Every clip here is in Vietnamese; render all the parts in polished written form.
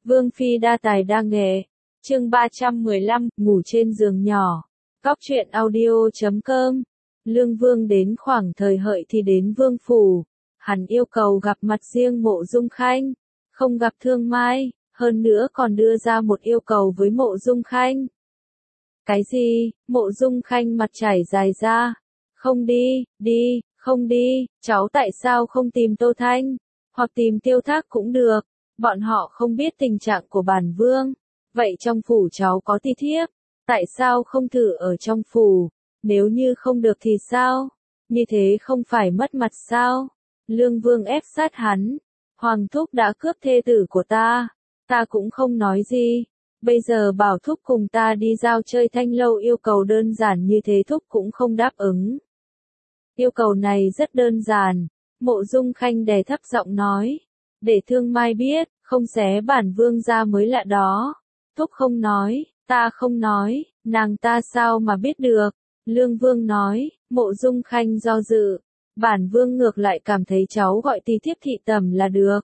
Vương phi đa tài đa nghệ. Chương 315, ngủ trên giường nhỏ. Góc truyện audio.com. Lương Vương đến khoảng thời hợi thì đến vương phủ. Hắn yêu cầu gặp mặt riêng Mộ Dung Khanh, không gặp Thương Mai, hơn nữa còn đưa ra một yêu cầu với Mộ Dung Khanh. Cái gì? Mộ Dung Khanh mặt trải dài ra. Không đi, không đi, cháu tại sao không tìm Tô Thanh, hoặc tìm Tiêu Thác cũng được, bọn họ không biết tình trạng của bản vương. Vậy trong phủ cháu có ti thiếp, tại sao không thử ở trong phủ, nếu như không được thì sao, như thế không phải mất mặt sao? Lương Vương ép sát hắn, Hoàng thúc đã cướp thê tử của ta cũng không nói gì, bây giờ bảo thúc cùng ta đi giao chơi Thanh Lâu, yêu cầu đơn giản như thế thúc cũng không đáp ứng. Yêu cầu này rất đơn giản, Mộ Dung Khanh đè thấp giọng nói, để Thương Mai biết, không xé bản vương ra mới lạ đó. Thúc không nói, ta không nói, nàng ta sao mà biết được? Lương Vương nói. Mộ Dung Khanh do dự, bản vương ngược lại cảm thấy cháu gọi ti thiếp thị tẩm là được.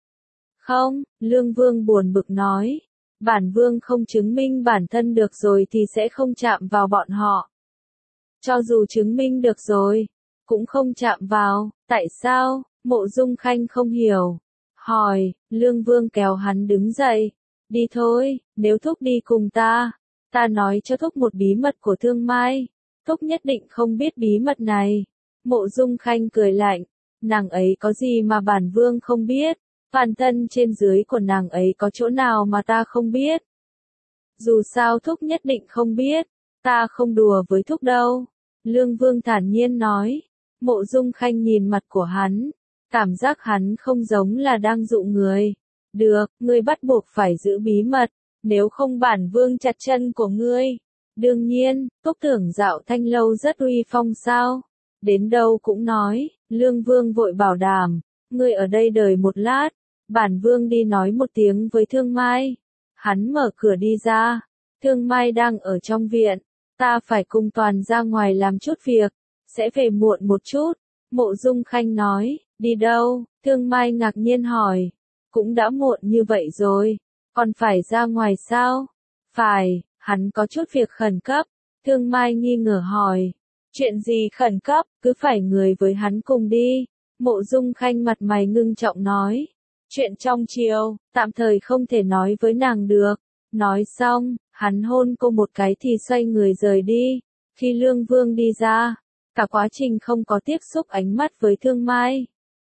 Không, Lương Vương buồn bực nói, bản vương không chứng minh bản thân được rồi thì sẽ không chạm vào bọn họ. Cho dù chứng minh được rồi, cũng không chạm vào, tại sao? Mộ Dung Khanh không hiểu. Hỏi, Lương Vương kéo hắn đứng dậy. Đi thôi, nếu thúc đi cùng ta nói cho thúc một bí mật của Thương Mai. Thúc nhất định không biết bí mật này. Mộ Dung Khanh cười lạnh, nàng ấy có gì mà bản vương không biết, toàn thân trên dưới của nàng ấy có chỗ nào mà ta không biết. Dù sao thúc nhất định không biết, ta không đùa với thúc đâu. Lương Vương thản nhiên nói. Mộ Dung Khanh nhìn mặt của hắn, cảm giác hắn không giống là đang dụ người. Được, ngươi bắt buộc phải giữ bí mật, nếu không bản vương chặt chân của ngươi. Đương nhiên, Túc tưởng dạo Thanh Lâu rất uy phong sao? Đến đâu cũng nói. Lương Vương vội bảo đảm, ngươi ở đây đợi một lát, bản vương đi nói một tiếng với Thương Mai. Hắn mở cửa đi ra, Thương Mai đang ở trong viện, ta phải cùng Toàn ra ngoài làm chút việc, sẽ về muộn một chút. Mộ Dung Khanh nói, đi đâu? Thương Mai ngạc nhiên hỏi, cũng đã muộn như vậy rồi, còn phải ra ngoài sao? Phải, hắn có chút việc khẩn cấp. Thương Mai nghi ngờ hỏi, chuyện gì khẩn cấp, cứ phải người với hắn cùng đi. Mộ Dung Khanh mặt mày ngưng trọng nói, chuyện trong triều, tạm thời không thể nói với nàng được. Nói xong, hắn hôn cô một cái thì xoay người rời đi. Khi Lương Vương đi ra, cả quá trình không có tiếp xúc ánh mắt với Thương Mai.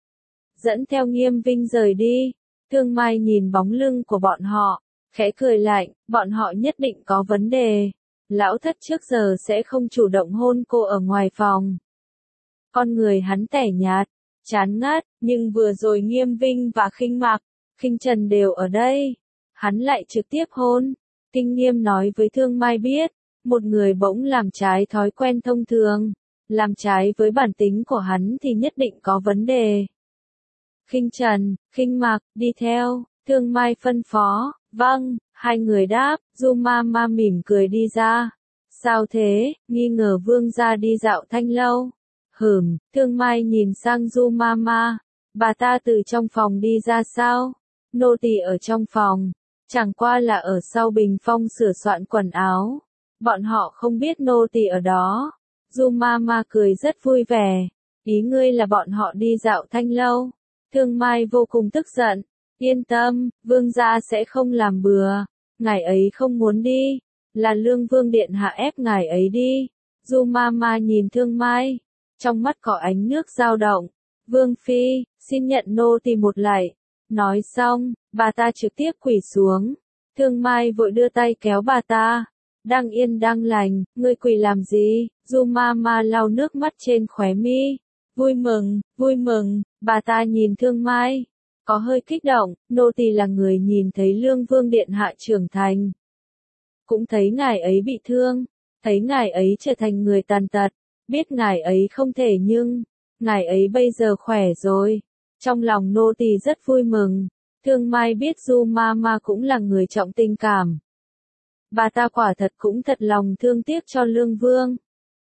Dẫn theo Nghiêm Vinh rời đi, Thương Mai nhìn bóng lưng của bọn họ, khẽ cười lạnh, bọn họ nhất định có vấn đề. Lão thất trước giờ sẽ không chủ động hôn cô ở ngoài phòng. Con người hắn tẻ nhạt, chán ngắt, nhưng vừa rồi Nghiêm Vinh và Khinh Mạc, Khinh Trần đều ở đây. Hắn lại trực tiếp hôn. Kinh Nghiêm nói với Thương Mai biết, một người bỗng làm trái thói quen thông thường, làm trái với bản tính của hắn thì nhất định có vấn đề. Khinh Trần, Khinh Mạc, đi theo. Thương Mai phân phó, vâng, hai người đáp. Du Ma mỉm cười đi ra. Sao thế? Nghi ngờ vương gia đi dạo Thanh Lâu. Thương Mai nhìn sang Du Ma, bà ta từ trong phòng đi ra sao? Nô tỳ ở trong phòng, chẳng qua là ở sau bình phong sửa soạn quần áo. Bọn họ không biết nô tỳ ở đó. Du Ma cười rất vui vẻ. Ý ngươi là bọn họ đi dạo Thanh Lâu? Thương Mai vô cùng tức giận. Yên tâm, vương gia sẽ không làm bừa. Ngài ấy không muốn đi, là Lương Vương điện hạ ép ngài ấy đi. Du Ma nhìn Thương Mai, trong mắt có ánh nước dao động. Vương phi, xin nhận nô tỳ một lạy. Nói xong, bà ta trực tiếp quỳ xuống. Thương Mai vội đưa tay kéo bà ta. Đang yên đang lành, ngươi quỳ làm gì? Du Ma lau nước mắt trên khóe mi. Vui mừng, bà ta nhìn Thương Mai, có hơi kích động. Nô tỳ là người nhìn thấy Lương Vương điện hạ trưởng thành, cũng thấy ngài ấy bị thương, thấy ngài ấy trở thành người tàn tật, biết ngài ấy không thể nhưng ngài ấy bây giờ khỏe rồi. Trong lòng nô tỳ rất vui mừng. Thương Mai biết Du Ma cũng là người trọng tình cảm. Bà ta quả thật cũng thật lòng thương tiếc cho Lương Vương.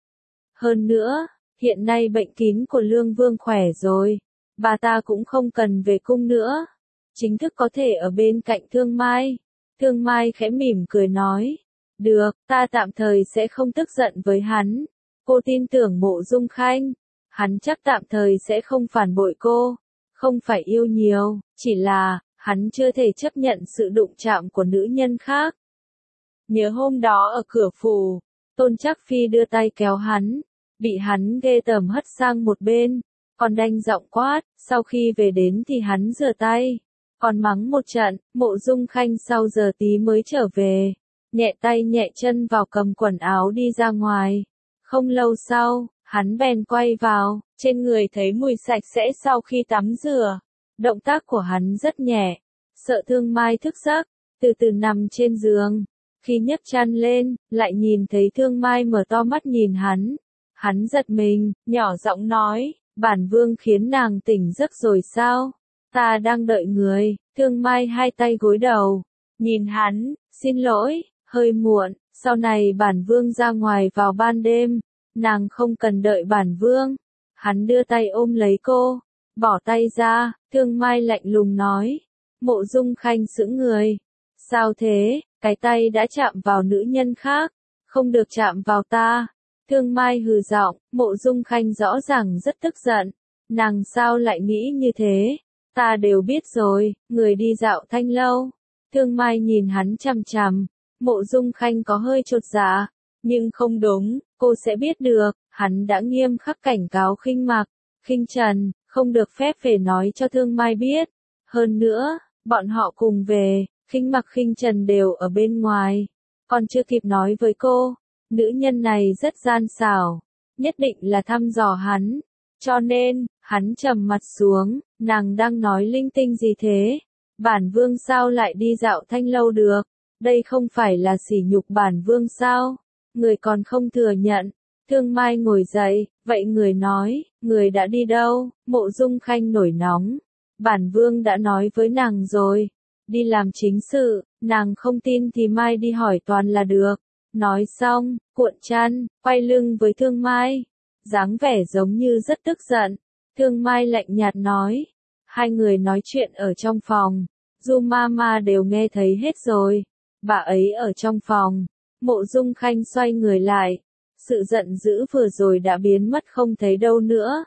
Hơn nữa, hiện nay bệnh kín của Lương Vương khỏe rồi, bà ta cũng không cần về cung nữa. chính thức có thể ở bên cạnh Thương Mai. Thương Mai khẽ mỉm cười nói, được, ta tạm thời sẽ không tức giận với hắn. Cô tin tưởng Mộ Dung Khanh, hắn chắc tạm thời sẽ không phản bội cô. Không phải yêu nhiều, chỉ là, hắn chưa thể chấp nhận sự đụng chạm của nữ nhân khác. Nhớ hôm đó ở cửa phủ, Tôn Trác Phi đưa tay kéo hắn, bị hắn ghê tởm hất sang một bên, còn đanh giọng quát, sau khi về đến thì hắn rửa tay, còn mắng một trận. Mộ Dung Khanh sau giờ tí mới trở về, nhẹ tay nhẹ chân vào cầm quần áo đi ra ngoài. Không lâu sau, hắn bèn quay vào, trên người thấy mùi sạch sẽ sau khi tắm rửa. Động tác của hắn rất nhẹ, sợ Thương Mai thức giấc, từ từ nằm trên giường. Khi nhấc chăn lên, lại nhìn thấy Thương Mai mở to mắt nhìn hắn. Hắn giật mình, nhỏ giọng nói, bản vương khiến nàng tỉnh giấc rồi sao? Ta đang đợi người. Thương Mai hai tay gối đầu, nhìn hắn, xin lỗi, hơi muộn, sau này bản vương ra ngoài vào ban đêm, nàng không cần đợi bản vương. Hắn đưa tay ôm lấy cô, bỏ tay ra. Thương Mai lạnh lùng nói. Mộ Dung Khanh sững người. Sao thế, cái tay đã chạm vào nữ nhân khác, không được chạm vào ta. Thương Mai hừ giọng. Mộ Dung Khanh rõ ràng rất tức giận. Nàng sao lại nghĩ như thế? Ta đều biết rồi, người đi dạo Thanh Lâu. Thương Mai nhìn hắn chằm chằm. Mộ Dung Khanh có hơi chột dạ, nhưng không đúng, cô sẽ biết được. Hắn đã nghiêm khắc cảnh cáo Khinh Mặc, Khinh Trần, không được phép về nói cho Thương Mai biết. Hơn nữa, bọn họ cùng về, Khinh Mặc Khinh Trần đều ở bên ngoài, còn chưa kịp nói với cô. Nữ nhân này rất gian xảo, nhất định là thăm dò hắn. Cho nên, hắn trầm mặt xuống, nàng đang nói linh tinh gì thế? Bản vương sao lại đi dạo Thanh Lâu được? Đây không phải là sỉ nhục bản vương sao? Người còn không thừa nhận. Thương Mai ngồi dậy, vậy người nói, người đã đi đâu? Mộ Dung Khanh nổi nóng. Bản vương đã nói với nàng rồi, đi làm chính sự, nàng không tin thì mai đi hỏi toàn là được. Nói xong, cuộn chăn, quay lưng với Thương Mai, dáng vẻ giống như rất tức giận. Thương Mai lạnh nhạt nói, hai người nói chuyện ở trong phòng, Du Mama đều nghe thấy hết rồi. Bà ấy ở trong phòng. Mộ Dung Khanh xoay người lại, sự giận dữ vừa rồi đã biến mất không thấy đâu nữa.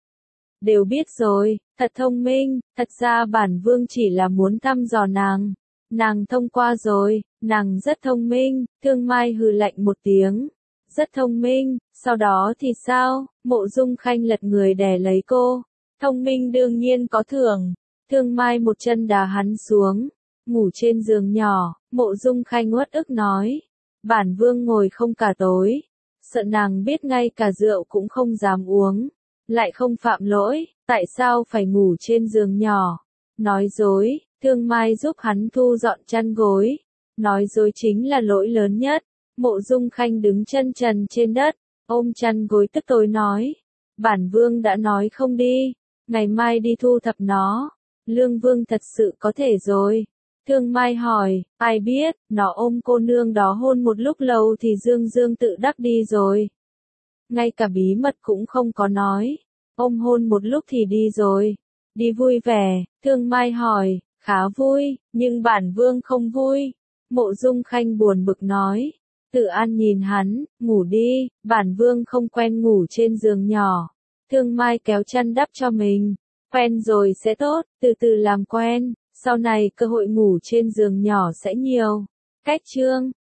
Đều biết rồi, thật thông minh, thật ra bản vương chỉ là muốn thăm dò nàng. Nàng thông qua rồi, nàng rất thông minh. Thương Mai hừ lạnh một tiếng. Rất thông minh, sau đó thì sao? Mộ Dung Khanh lật người đè lấy cô. Thông minh đương nhiên có thưởng. Thương Mai một chân đá hắn xuống. Ngủ trên giường nhỏ, Mộ Dung Khanh uất ức nói. Bản vương ngồi không cả tối. Sợ nàng biết ngay cả rượu cũng không dám uống. Lại không phạm lỗi, tại sao phải ngủ trên giường nhỏ? Nói dối. Thương Mai giúp hắn thu dọn chăn gối. Nói dối chính là lỗi lớn nhất. Mộ Dung Khanh đứng chân trần trên đất, ôm chăn gối tức tối nói. Bản vương đã nói không đi, ngày mai đi thu thập nó. Lương vương thật sự có thể rồi. Thương Mai hỏi, ai biết, nó ôm cô nương đó hôn một lúc lâu thì Dương Dương tự đắc đi rồi. Ngay cả bí mật cũng không có nói. Ôm hôn một lúc thì đi rồi. Đi vui vẻ. Thương Mai hỏi, khá vui, nhưng bản vương không vui. Mộ Dung Khanh buồn bực nói. Tự An nhìn hắn, ngủ đi, bản vương không quen ngủ trên giường nhỏ. Thương Mai kéo chăn đắp cho mình. Quen rồi sẽ tốt, từ từ làm quen, sau này cơ hội ngủ trên giường nhỏ sẽ nhiều. Cách chương